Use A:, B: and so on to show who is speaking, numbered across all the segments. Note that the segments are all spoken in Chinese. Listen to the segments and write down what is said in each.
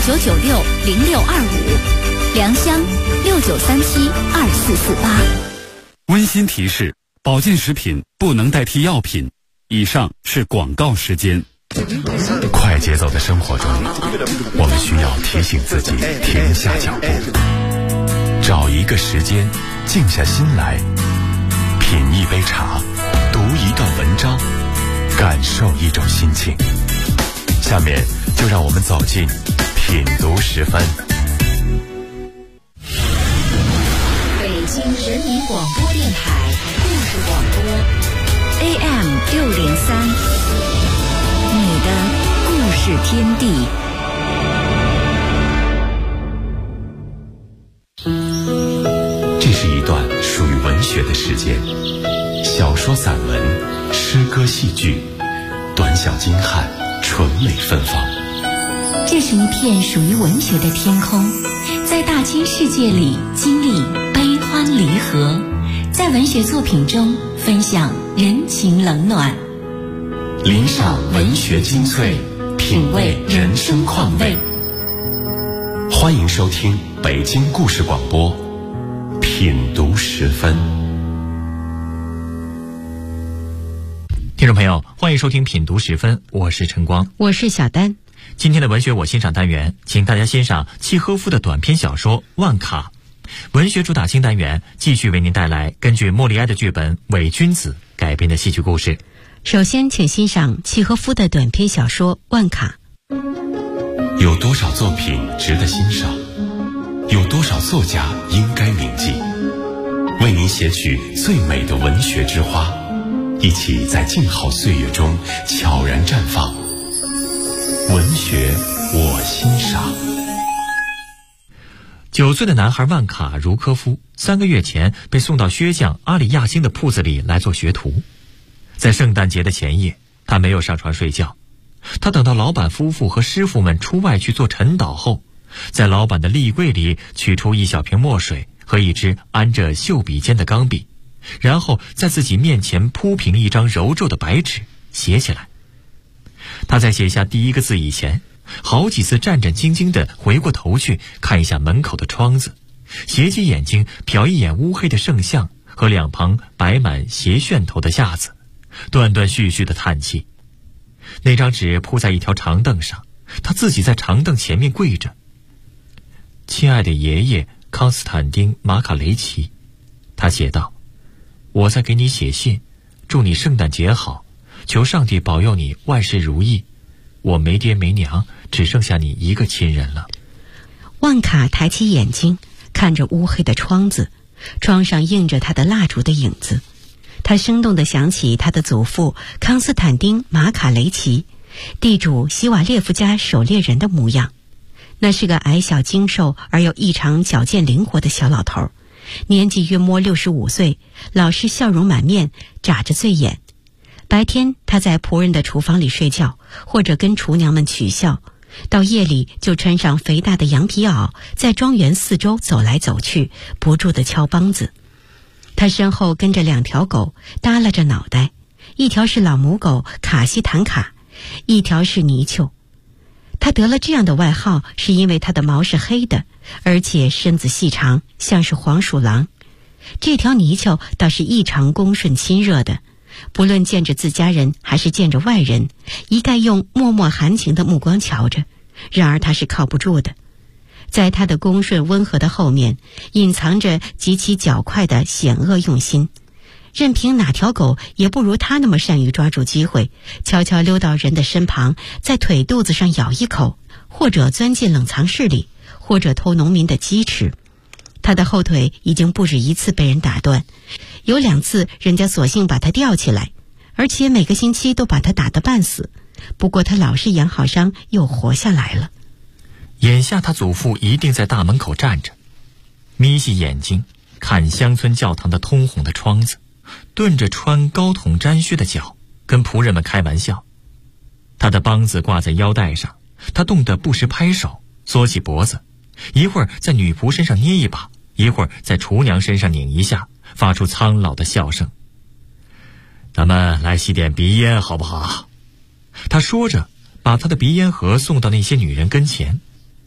A: 99960625，良乡69372448。
B: 温馨提示：保健食品不能代替药品。以上是广告时间。
C: 快节奏的生活中，我们需要提醒自己停下脚步，找一个时间，静下心来，品一杯茶，读一段文章，感受一种心情。下面就让我们走进品读10分。
A: 北京人民广播电台故事广播 AM603，你的故事天地。
C: 这是一段属于文学的时间，小说、散文、诗歌、戏剧，短小精悍，纯美芬芳。
A: 这是一片属于文学的天空，在大千世界里经历悲欢离合，在文学作品中分享人情冷暖，
C: 欣赏文学精粹，品味人生况味。欢迎收听北京故事广播品读10分。
D: 听众朋友，欢迎收听品读10分，我是晨光，
E: 我是小丹。
D: 今天的文学我欣赏单元，请大家欣赏契诃夫的短篇小说《万卡》。文学主打新单元继续为您带来根据莫里埃的剧本《伪君子》改编的戏剧故事。
E: 首先请欣赏契诃夫的短篇小说《万卡》。
C: 有多少作品值得欣赏？有多少作家应该铭记？为您写取最美的文学之花，一起在静好岁月中悄然绽放。文学我欣赏。
D: 9岁的男孩万卡·茹科夫3个月前被送到薛匠阿里亚辛的铺子里来做学徒。在圣诞节的前夜，他没有上床睡觉，他等到老板夫妇和师傅们出外去做晨祷后，在老板的立柜里取出一小瓶墨水和一支安着锈笔尖的钢笔，然后在自己面前铺平一张揉皱的白纸写起来。他在写下第一个字以前，好几次战战兢兢地回过头去看一下门口的窗子，斜起眼睛瞟一眼乌黑的圣像和两旁摆满斜旋头的架子，断断续续地叹气。那张纸铺在一条长凳上，他自己在长凳前面跪着。亲爱的爷爷康斯坦丁·马卡雷奇，他写道，我在给你写信，祝你圣诞节好，求上帝保佑你万事如意。我没爹没娘，只剩下你一个亲人了。
E: 万卡抬起眼睛看着乌黑的窗子，窗上映着他的蜡烛的影子。他生动地想起他的祖父康斯坦丁·马卡雷奇，地主希瓦列夫家狩猎人的模样。那是个矮小精瘦而又异常矫健灵活的小老头，年纪约摸65岁，老是笑容满面，眨着醉眼。白天他在仆人的厨房里睡觉，或者跟厨娘们取笑，到夜里就穿上肥大的羊皮袄，在庄园四周走来走去，不住地敲梆子。他身后跟着2条狗，耷拉着脑袋，一条是老母狗卡西坦卡，一条是泥鳅。他得了这样的外号，是因为他的毛是黑的，而且身子细长，像是黄鼠狼。这条泥鳅倒是异常恭顺亲热的，不论见着自家人还是见着外人，一概用脉脉含情的目光瞧着。然而他是靠不住的，在他的恭顺温和的后面，隐藏着极其狡猾的险恶用心。任凭哪条狗也不如他那么善于抓住机会，悄悄溜到人的身旁，在腿肚子上咬一口，或者钻进冷藏室里，或者偷农民的鸡吃。他的后腿已经不止一次被人打断，有2次人家索性把他吊起来，而且每个星期都把他打得半死。不过他老是养好伤，又活下来了。
D: 眼下他祖父一定在大门口站着，眯细眼睛看乡村教堂的通红的窗子，顿着穿高筒毡靴的脚，跟仆人们开玩笑。他的梆子挂在腰带上，他冻得不时拍手，缩起脖子，一会儿在女仆身上捏一把，一会儿在厨娘身上拧一下，发出苍老的笑声。咱们来吸点鼻烟好不好？他说着把他的鼻烟盒送到那些女人跟前。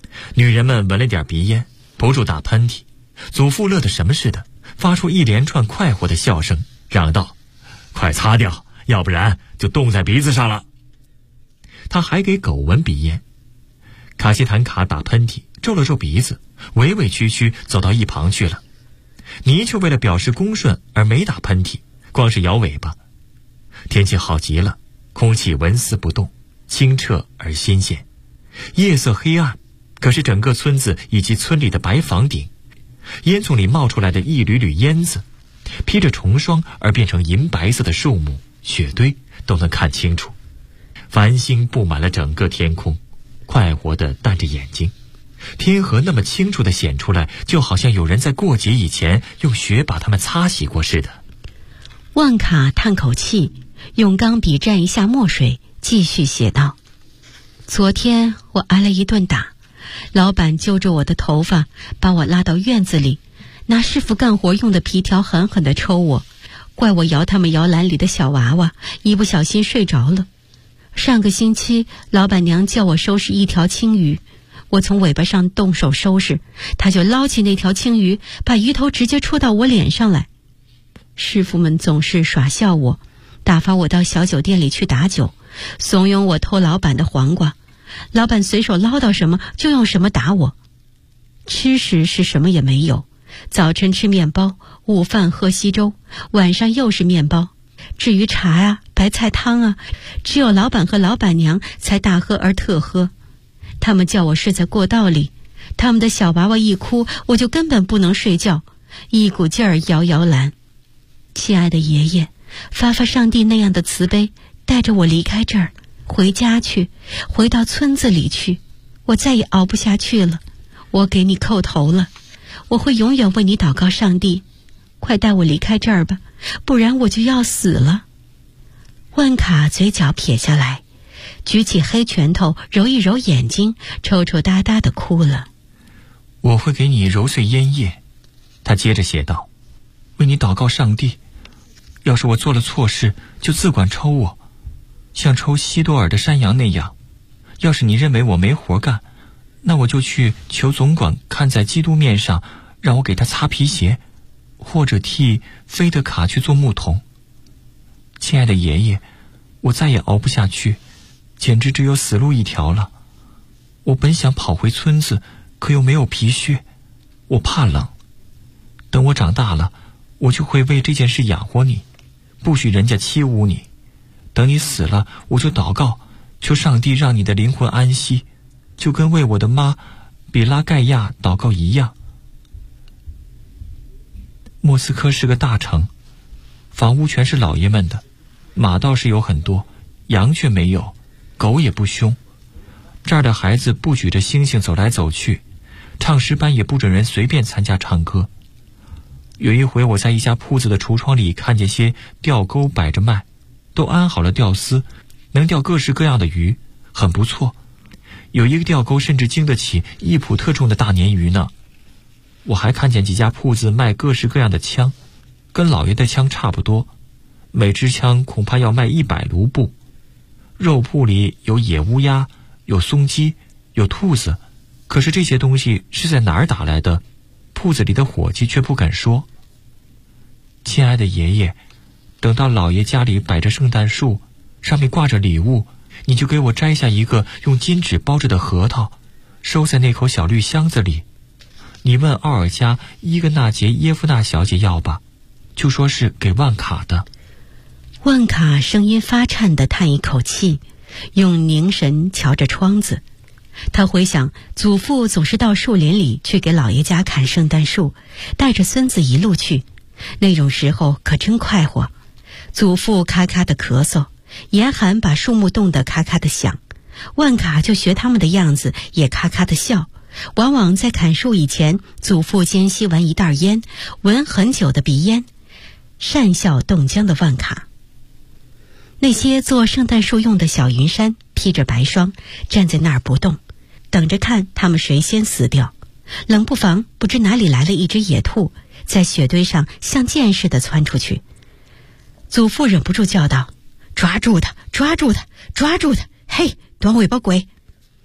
D: 女人们闻了点鼻烟，不住打喷嚏。祖父乐得什么似的，发出一连串快活的笑声，嚷道：“快擦掉，要不然就冻在鼻子上了。”他还给狗闻鼻烟。卡西坦卡打喷嚏，皱了皱鼻子，委委屈屈走到一旁去了。泥鳅为了表示恭顺而没打喷嚏，光是摇尾巴。天气好极了，空气纹丝不动，清澈而新鲜。夜色黑暗，可是整个村子以及村里的白房顶，烟囱里冒出来的一缕缕烟子，披着重霜而变成银白色的树木、雪堆都能看清楚。繁星布满了整个天空，快活地瞪着眼睛。天河那么清楚地显出来，就好像有人在过节以前用雪把它们擦洗过似的。
E: 万卡叹口气，用钢笔蘸一下墨水，继续写道：昨天我挨了一顿打，老板揪着我的头发，把我拉到院子里，拿师傅干活用的皮条狠狠地抽我，怪我摇他们摇篮里的小娃娃，一不小心睡着了。上个星期老板娘叫我收拾一条青鱼，我从尾巴上动手收拾，他就捞起那条青鱼，把鱼头直接戳到我脸上来。师傅们总是耍笑我，打发我到小酒店里去打酒，怂恿我偷老板的黄瓜，老板随手捞到什么就用什么打我。吃食是什么也没有，早晨吃面包，午饭喝稀粥，晚上又是面包。至于茶啊、白菜汤啊，只有老板和老板娘才大喝而特喝。他们叫我睡在过道里，他们的小娃娃一哭，我就根本不能睡觉，一股劲儿摇摇篮。亲爱的爷爷，发上帝那样的慈悲，带着我离开这儿，回家去，回到村子里去。我再也熬不下去了，我给你叩头了，我会永远为你祷告上帝，快带我离开这儿吧，不然我就要死了。万卡嘴角撇下来，举起黑拳头揉一揉眼睛，抽抽搭搭地哭了。
D: 我会给你揉碎烟叶，他接着写道，为你祷告上帝，要是我做了错事，就自管抽我，像抽西多尔的山羊那样。要是你认为我没活干，那我就去求总管看在基督面上，让我给他擦皮鞋，或者替菲德卡去做牧童。亲爱的爷爷，我再也熬不下去，简直只有死路一条了。我本想跑回村子，可又没有皮靴，我怕冷。等我长大了，我就会为这件事养活你，不许人家欺侮你。等你死了，我就祷告，求上帝让你的灵魂安息，就跟为我的妈比拉盖亚祷告一样。莫斯科是个大城，房屋全是老爷们的，马倒是有很多，羊却没有，狗也不凶。这儿的孩子不举着星星走来走去，唱诗班也不准人随便参加唱歌。有一回我在一家铺子的橱窗里看见些钓钩摆着卖，都安好了钓丝，能钓各式各样的鱼，很不错。有一个钓钩甚至经得起1普特重的大鲶鱼呢。我还看见几家铺子卖各式各样的枪，跟老爷的枪差不多，每支枪恐怕要卖100卢布。肉铺里有野乌鸦，有松鸡，有兔子，可是这些东西是在哪儿打来的，铺子里的伙计却不肯说。亲爱的爷爷，等到老爷家里摆着圣诞树，上面挂着礼物，你就给我摘下一个用金纸包着的核桃，收在那口小绿箱子里。你问奥尔加伊格纳杰耶夫娜小姐要吧，就说是给万卡的。
E: 万卡声音发颤地叹一口气，用凝神瞧着窗子。他回想祖父总是到树林里去给老爷家砍圣诞树，带着孙子一路去，那种时候可真快活。祖父咔咔地咳嗽，严寒把树木冻得咔咔地响，万卡就学他们的样子，也咔咔地笑。往往在砍树以前，祖父先吸完一袋烟，闻很久的鼻烟，讪笑冻僵的万卡。那些做圣诞树用的小云杉披着白霜，站在那儿不动，等着看他们谁先死掉。冷不防不知哪里来了一只野兔，在雪堆上像箭似的窜出去。祖父忍不住叫道：抓住他，抓住他，抓住他，嘿，短尾巴鬼！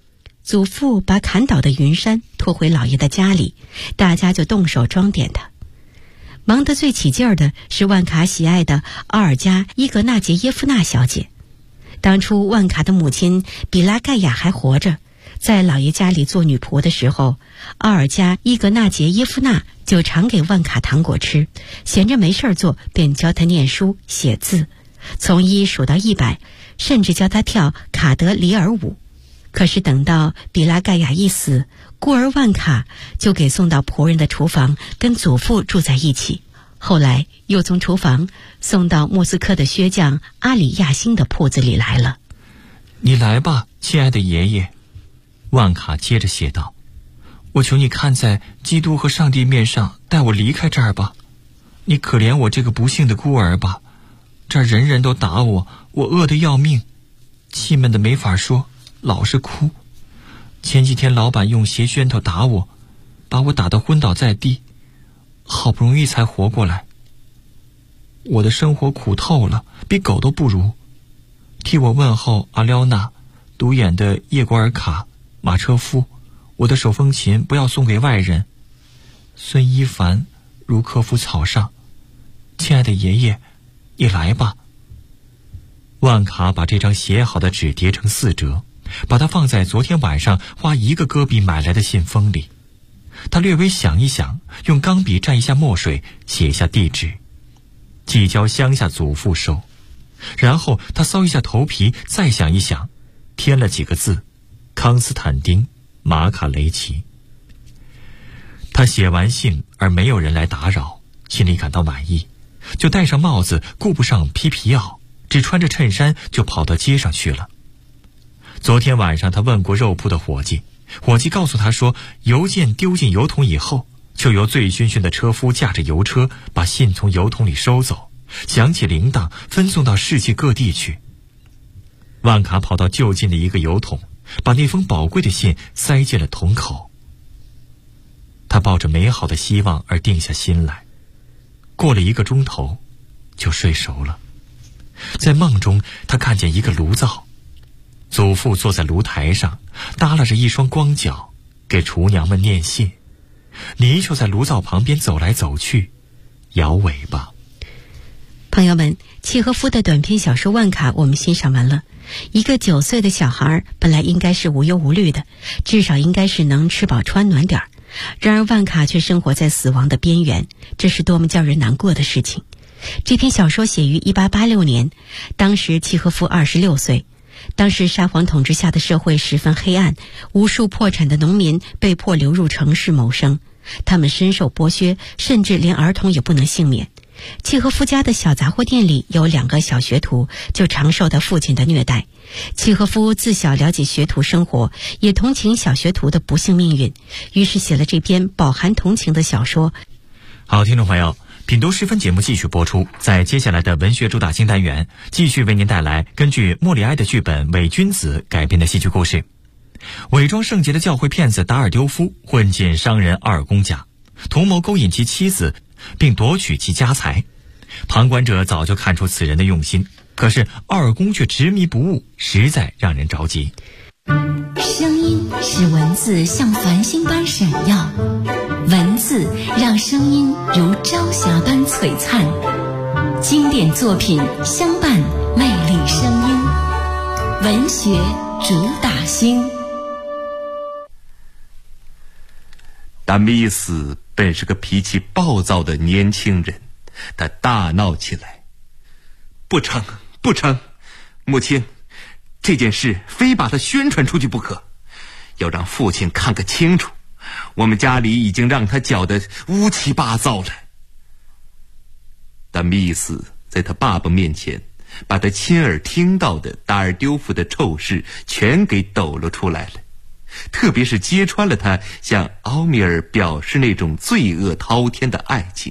E: 祖父把砍倒的云山拖回老爷的家里，大家就动手装点他。忙得最起劲儿的是万卡喜爱的奥尔加·伊格纳杰耶夫娜小姐。当初万卡的母亲比拉盖亚还活着，在老爷家里做女仆的时候，奥尔加·伊格纳杰耶夫娜就常给万卡糖果吃，闲着没事做便教他念书写字，从1数到100，甚至教他跳卡德里尔舞。可是等到比拉盖亚一死，孤儿万卡就给送到仆人的厨房跟祖父住在一起，后来又从厨房送到莫斯科的靴匠阿里亚辛的铺子里来了。
D: 你来吧，亲爱的爷爷，万卡接着写道，我求你看在基督和上帝面上，带我离开这儿吧。你可怜我这个不幸的孤儿吧，这儿人人都打我，我饿得要命，气闷得没法说，老是哭。前几天老板用鞋楦头打我，把我打得昏倒在地，好不容易才活过来。我的生活苦透了，比狗都不如。替我问候阿廖娜、独眼的叶果尔卡、马车夫，我的手风琴不要送给外人。孙一凡、茹科夫草上，亲爱的爷爷，你来吧。万卡把这张写好的纸叠成4折，把它放在昨天晚上花1个戈比买来的信封里。他略微想一想，用钢笔蘸一下墨水，写下地址，寄交乡下祖父收。然后他搔一下头皮，再想一想，添了几个字：康斯坦丁·马卡雷奇。他写完信而没有人来打扰，心里感到满意，就戴上帽子，顾不上披皮袄，只穿着衬衫就跑到街上去了。昨天晚上他问过肉铺的伙计，伙计告诉他说，邮件丢进邮筒以后，就由醉醺醺的车夫驾着邮车把信从邮筒里收走，响起铃铛，分送到世界各地去。万卡跑到就近的一个邮筒，把那封宝贵的信塞进了桶口。他抱着美好的希望而定下心来，过了1个钟头就睡熟了。在梦中，他看见一个炉灶，祖父坐在炉台上，耷拉着一双光脚，给厨娘们念信。泥鳅在炉灶旁边走来走去，摇尾巴。
E: 朋友们，契诃夫的短篇小说《万卡》我们欣赏完了。一个9岁的小孩本来应该是无忧无虑的，至少应该是能吃饱穿暖点儿。然而万卡却生活在死亡的边缘，这是多么叫人难过的事情。这篇小说写于1886年，当时契诃夫26岁。当时沙皇统治下的社会十分黑暗，无数破产的农民被迫流入城市谋生，他们深受剥削，甚至连儿童也不能幸免。契诃夫家的小杂货店里有2个小学徒，就常受他父亲的虐待。契诃夫自小了解学徒生活，也同情小学徒的不幸命运，于是写了这篇饱含同情的小说。
D: 好，听众朋友，品读10分节目继续播出。在接下来的文学主打新单元，继续为您带来根据莫里埃的剧本《伪君子》改编的戏剧故事。伪装圣洁的教会骗子达尔丢夫混进商人奥尔公家，同谋勾引其妻子，并夺取其家财。旁观者早就看出此人的用心，可是奥尔公却执迷不悟，实在让人着急。
A: 声音使文字像繁星般闪耀，文字让声音如朝霞般璀璨。经典作品相伴，魅力声音，文学主打星。
F: 达米斯本是个脾气暴躁的年轻人，他大闹起来。不成，不成，母亲，这件事非把它宣传出去不可，要让父亲看个清楚。我们家里已经让他搅得乌七八糟了。达米斯在他爸爸面前把他亲耳听到的达尔丢夫的臭事全给抖了出来了，特别是揭穿了他向奥米尔表示那种罪恶滔天的爱情。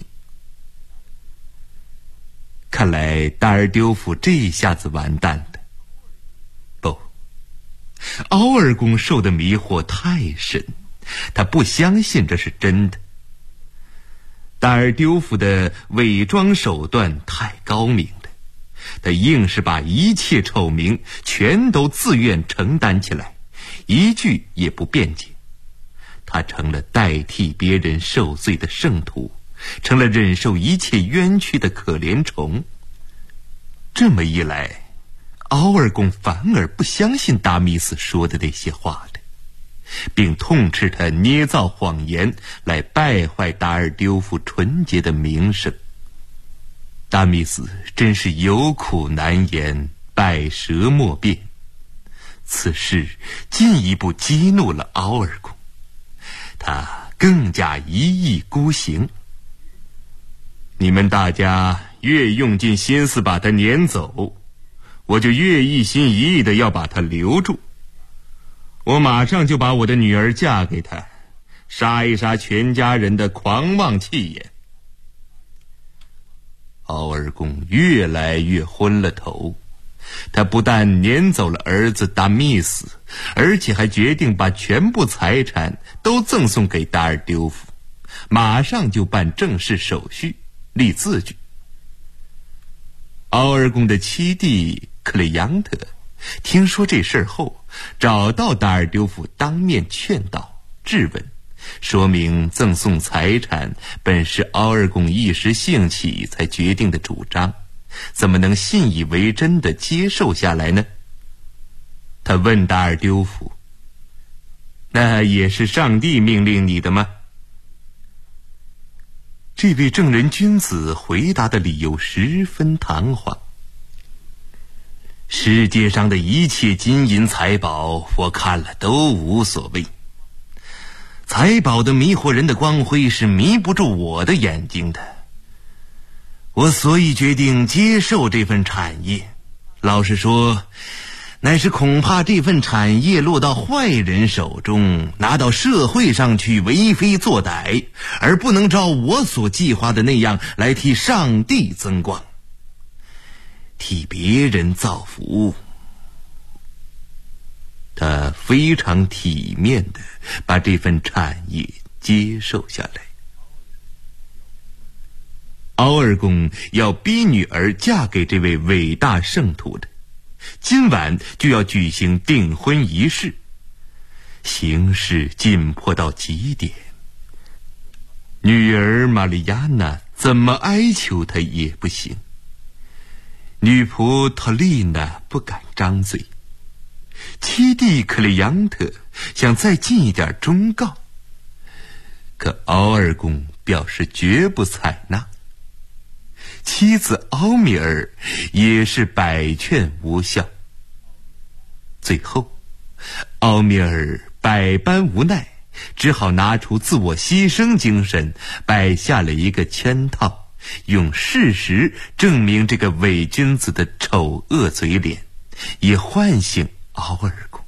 F: 看来达尔丢夫这下子完蛋了。不，奥尔公受的迷惑太深，他不相信这是真的。达尔丢夫的伪装手段太高明了，他硬是把一切丑名全都自愿承担起来， 一句也不辩解。他成了代替别人受罪的圣徒，成了忍受一切冤屈的可怜虫。这么一来，敖尔公反而不相信达米斯说的那些话了，并痛斥他捏造谎言来败坏达尔丢夫纯洁的名声。达米斯真是有苦难言，百舌莫辩。此事进一步激怒了敖尔公，他更加一意孤行。你们大家越用尽心思把他撵走，我就越一心一意的要把他留住。我马上就把我的女儿嫁给他，杀一杀全家人的狂妄气焰。敖尔公越来越昏了头，他不但撵走了儿子达密斯，而且还决定把全部财产都赠送给达尔丢夫，马上就办正式手续，立字据。敖尔公的七弟克雷扬特听说这事后，找到达尔丢夫当面劝导质问，说明赠送财产本是敖尔公一时兴起才决定的主张，怎么能信以为真的接受下来呢？他问达尔丢夫，那也是上帝命令你的吗？这位正人君子回答的理由十分堂皇。世界上的一切金银财宝，我看了都无所谓。财宝的迷惑人的光辉是迷不住我的眼睛的。我所以决定接受这份产业，老实说，乃是恐怕这份产业落到坏人手中，拿到社会上去为非作歹，而不能照我所计划的那样来替上帝增光，替别人造福。他非常体面地把这份产业接受下来。敖尔公要逼女儿嫁给这位伟大圣徒的，今晚就要举行订婚仪式，形势紧迫到极点。女儿玛丽亚娜怎么哀求他也不行，女仆特丽娜不敢张嘴，七弟克里扬特想再尽一点忠告，可敖尔公表示绝不采纳。妻子奥米尔也是百劝无效。最后，奥米尔百般无奈，只好拿出自我牺牲精神，摆下了一个圈套，用事实证明这个伪君子的丑恶嘴脸，以唤醒敖尔公。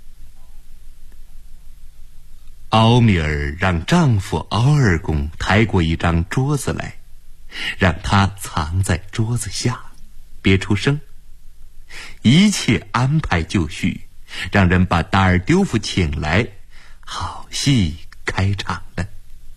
F: 奥米尔让丈夫敖尔公抬过一张桌子来，让他藏在桌子下，别出声。一切安排就绪，让人把达尔丢夫请来，好戏开场了。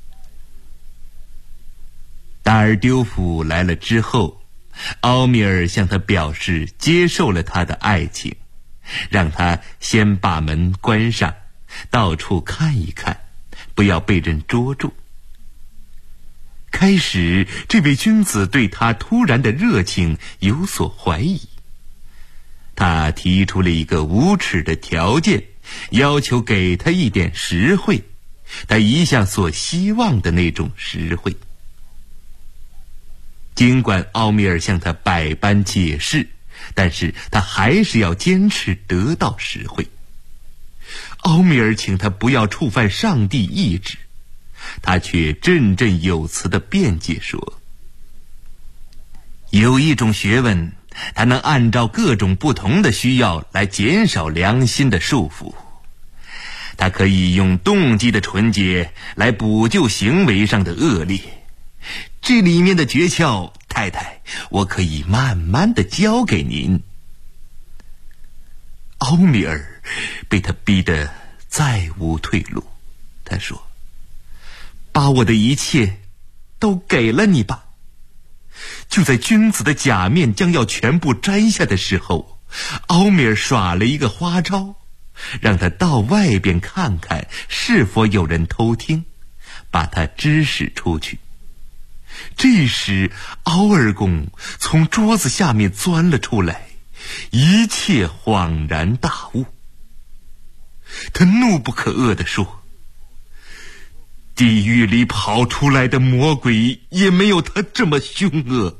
F: 达尔丢夫来了之后，奥米尔向他表示接受了他的爱情，让他先把门关上，到处看一看，不要被人捉住。开始，这位君子对他突然的热情有所怀疑。他提出了一个无耻的条件，要求给他一点实惠，他一向所希望的那种实惠。尽管奥米尔向他百般解释，但是他还是要坚持得到实惠。奥米尔请他不要触犯上帝意志，他却振振有词地辩解说，有一种学问，它能按照各种不同的需要来减少良心的束缚，它可以用动机的纯洁来补救行为上的恶劣。这里面的诀窍，太太，我可以慢慢地教给您。奥米尔被他逼得再无退路，他说，把我的一切都给了你吧。就在君子的假面将要全部摘下的时候，奥米尔耍了一个花招， 让他到外边看看是否有人偷听，把他指使出去。这时敖二公从桌子下面钻了出来，一切恍然大悟。他怒不可遏地说：地狱里跑出来的魔鬼也没有他这么凶恶。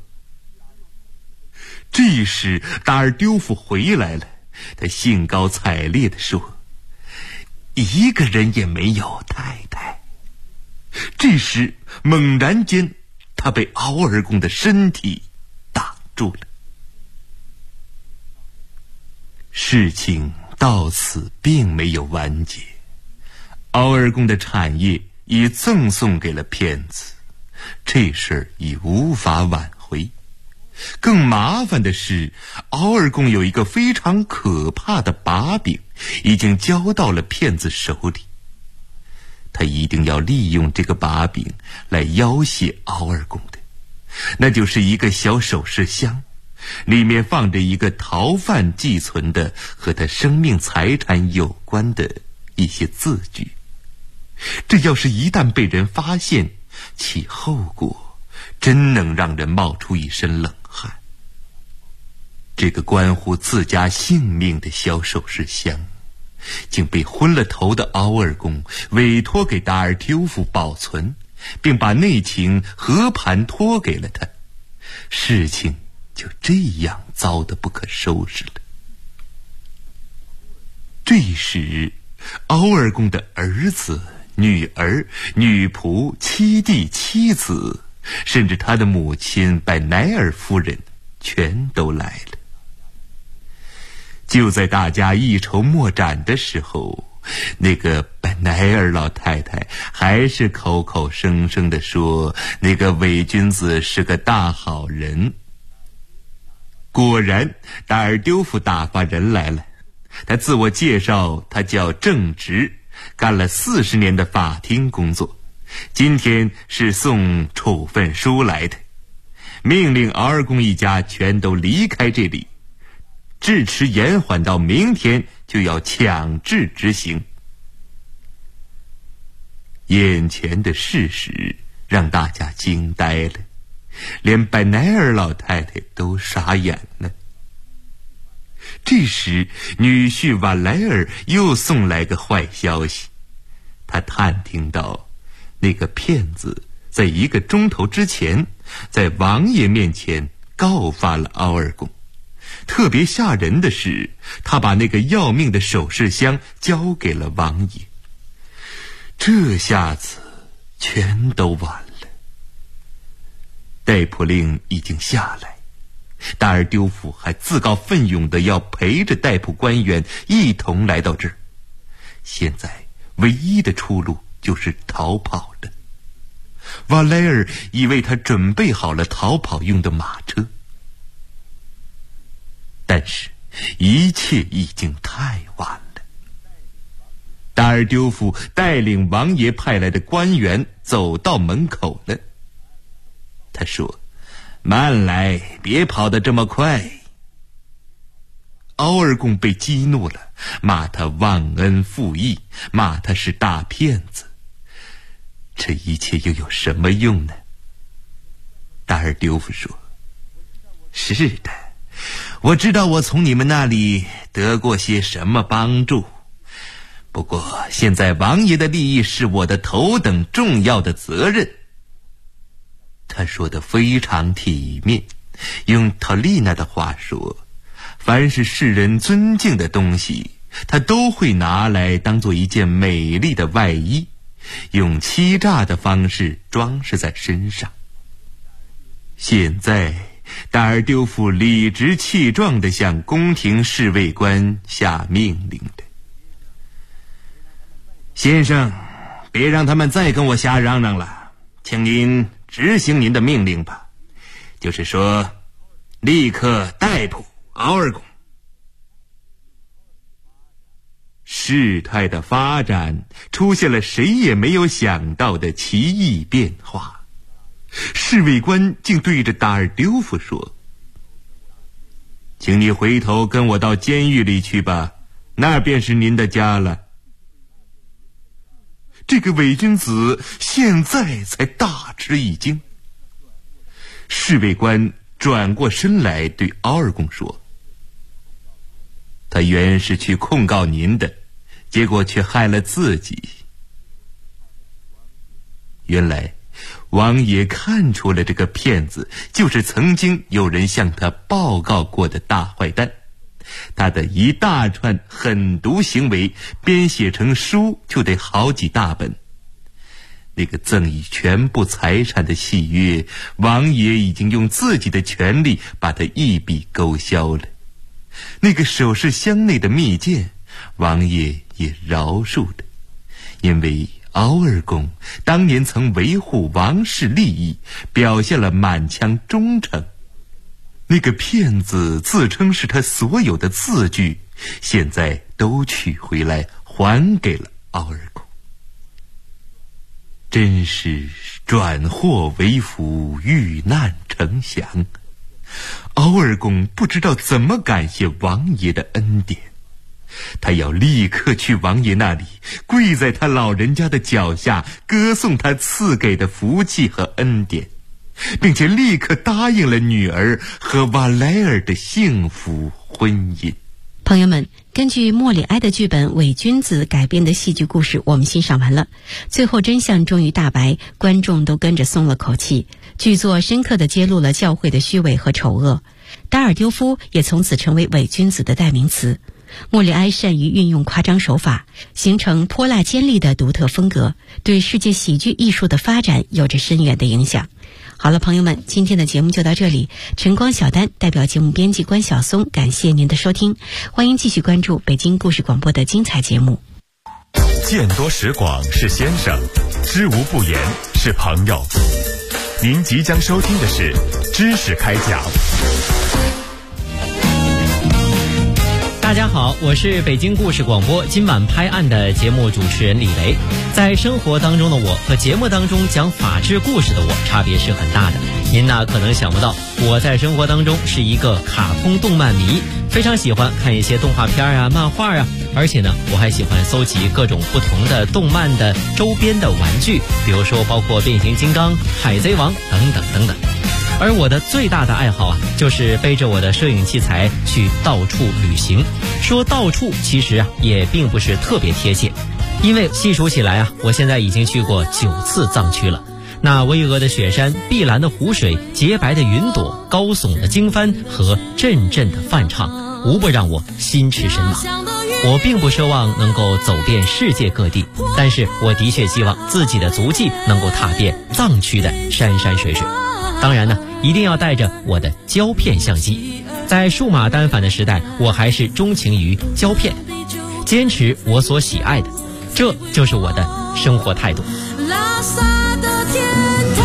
F: 这时达尔丢夫回来了，他兴高采烈地说：一个人也没有，太太。这时猛然间他被敖二公的身体挡住了。事情到此并没有完结，敖二公的产业已赠送给了骗子，这事儿已无法挽回。更麻烦的是，敖二公有一个非常可怕的把柄，已经交到了骗子手里。他一定要利用这个把柄来要挟敖二公的，那就是一个小首饰箱，里面放着一个逃犯寄存的和他生命财产有关的一些字据。这要是一旦被人发现，其后果真能让人冒出一身冷汗。这个关乎自家性命的小首饰箱，竟被昏了头的敖二公委托给达尔丢夫保存，并把内情和盘托给了他。事情就这样糟得不可收拾了。这时敖二公的儿子、女儿、女仆、七弟、妻子，甚至他的母亲拜乃尔夫人全都来了。就在大家一筹莫展的时候，那个拜乃尔老太太还是口口声声地说那个伪君子是个大好人。果然达尔丢夫打发人来了，他自我介绍，他叫正直，干了40年的法庭工作，今天是送处分书来的，命令敖二公一家全都离开这里，至迟延缓到明天就要强制执行。眼前的事实让大家惊呆了，连拜乃尔老太太都傻眼了。这时女婿瓦莱尔又送来个坏消息，他探听到那个骗子在1个钟头之前在王爷面前告发了敖二公。特别吓人的是，他把那个要命的首饰箱交给了王爷。这下子全都完了。逮捕令已经下来，达尔丢夫还自告奋勇地要陪着逮捕官员一同来到这儿。现在唯一的出路就是逃跑了。瓦莱尔已为他准备好了逃跑用的马车，但是一切已经太晚了。达尔丢夫带领王爷派来的官员走到门口了。他说：慢来，别跑得这么快。敖二公被激怒了，骂他忘恩负义，骂他是大骗子。这一切又有什么用呢？达尔丢夫说：是的，我知道我从你们那里得过些什么帮助，不过现在王爷的利益是我的头等重要的责任。他说得非常体面，用特丽娜的话说，凡是世人尊敬的东西，他都会拿来当做一件美丽的外衣，用欺诈的方式装饰在身上。现在达尔丢夫理直气壮地向宫廷侍卫官下命令了：先生，别让他们再跟我瞎嚷嚷了，请您执行您的命令吧，就是说立刻逮捕敖二公。事态的发展出现了谁也没有想到的奇异变化。侍卫官竟对着达尔丢夫说：请你回头跟我到监狱里去吧， 那便是您的家了。这个伪君子现在才大吃一惊。侍卫官转过身来对敖二公说：他原是去控告您的，结果却害了自己。原来王爷看出了这个骗子就是曾经有人向他报告过的大坏蛋，他的一大串狠毒行为编写成书就得好几大本。那个赠以全部财产的契约，王爷已经用自己的权力把它一笔勾销了。那个首饰箱内的密件，王爷也饶恕了，因为敖二公当年曾维护王室利益，表现了满腔忠诚。那个骗子自称是他所有的字据，现在都取回来还给了敖二公。真是转祸为福，遇难成祥。敖二公不知道怎么感谢王爷的恩典，他要立刻去王爷那里，跪在他老人家的脚下，歌颂他赐给的福气和恩典，并且立刻答应了女儿和瓦莱尔的幸福婚姻。
E: 朋友们，根据莫里埃的剧本《伪君子》改编的戏剧故事我们欣赏完了，最后真相终于大白，观众都跟着松了口气。剧作深刻地揭露了教会的虚伪和丑恶，达尔丢夫也从此成为伪君子的代名词。莫里埃善于运用夸张手法，形成泼辣尖利的独特风格，对世界喜剧艺术的发展有着深远的影响。好了，朋友们，今天的节目就到这里。晨光小丹代表节目编辑关晓松，感谢您的收听，欢迎继续关注北京故事广播的精彩节目。
C: 见多识广是先生，知无不言是朋友。您即将收听的是知识开讲。
G: 大家好，我是北京故事广播今晚拍案的节目主持人李雷。在生活当中的我和节目当中讲法治故事的我差别是很大的。您呢可能想不到，我在生活当中是一个卡通动漫迷，非常喜欢看一些动画片啊、漫画啊，而且呢我还喜欢搜集各种不同的动漫的周边的玩具，比如说包括变形金刚、海贼王等等等等。而我的最大的爱好啊，就是背着我的摄影器材去到处旅行。说到处其实啊也并不是特别贴切，因为细数起来啊，我现在已经去过9次藏区了。那巍峨的雪山、碧蓝的湖水、洁白的云朵、高耸的经幡和阵阵的梵唱，无不让我心驰神往。我并不奢望能够走遍世界各地，但是我的确希望自己的足迹能够踏遍藏区的山山水水。当然呢，一定要带着我的胶片相机。在数码单反的时代，我还是钟情于胶片，坚持我所喜爱的，这就是我的生活态度。拉萨的天堂，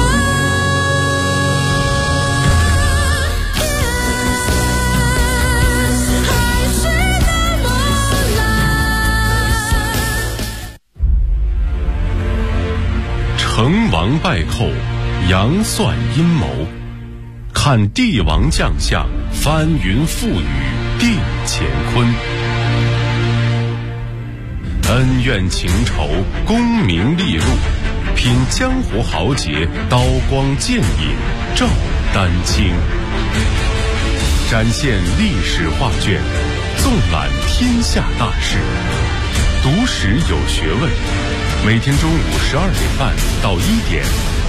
G: 还是那么蓝。
C: 成王败寇，杨算阴谋，看帝王将相，翻云覆雨定乾坤。恩怨情仇，功名利禄，品江湖豪杰，刀光剑影照丹青。展现历史画卷，纵览天下大事，读史有学问。每天中午12点半到1点。